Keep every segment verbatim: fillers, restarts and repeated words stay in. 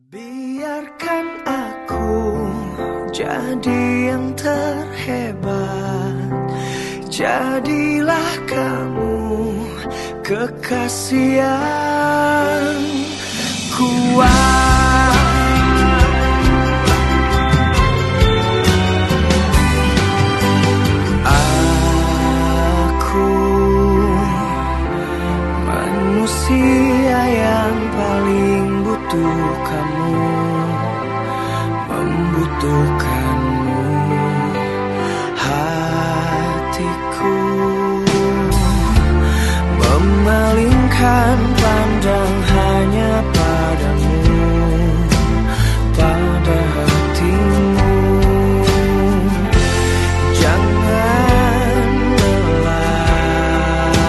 Biarkan aku jadi yang terhebat, jadilah kamu kekasih yang kuat. Aku manusia yang paling butuh kamu, membutuhkanmu. Hatiku memalingkan pandang hanya padamu, pada hatimu. Jangan lelah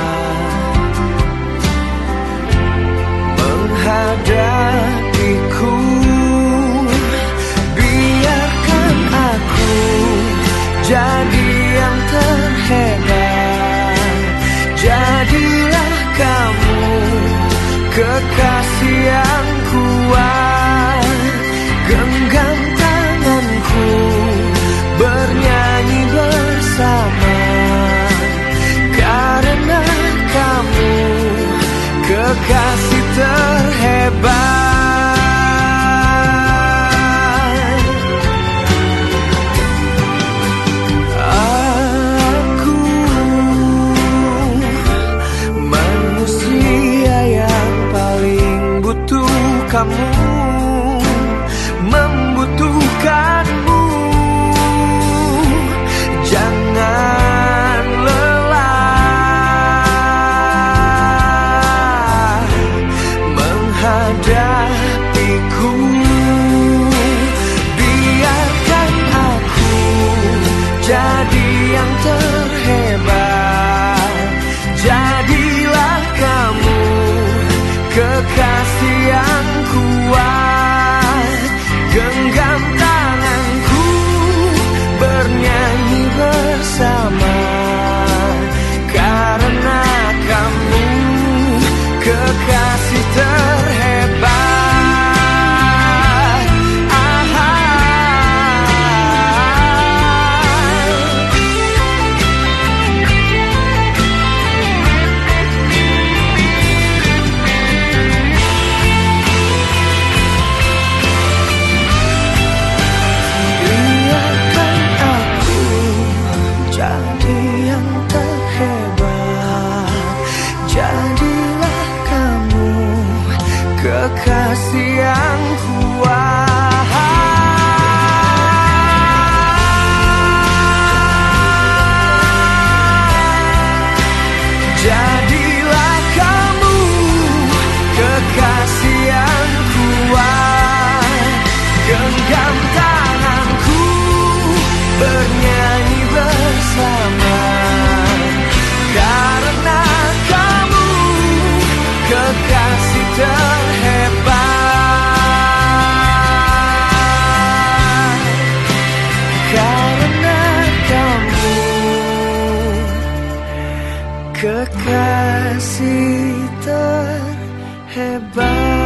menghadapiku. Biarkan aku jadi yang terhebat, jadilah kamu kekasih yang kuat. Genggam tanganku, bernyanyi bersama, karena kamu kekasih terhebat. Aku manusia yang paling butuh kamu, membutuhkanmu. Jangan lelah menghadapiku. Biarkan aku jadi yang terhebat, jadilah kamu kekasih yang kuat. Genggam tanganku, bernyanyi bersama, karena kamu kekasih terhebat. Kekasih yang kuat. Jadilah kamu kekasih yang kuat. Genggam tanganku, bernyanyi bersama, karena kamu kekasih terhebat. Karena kamu kekasih terhebat.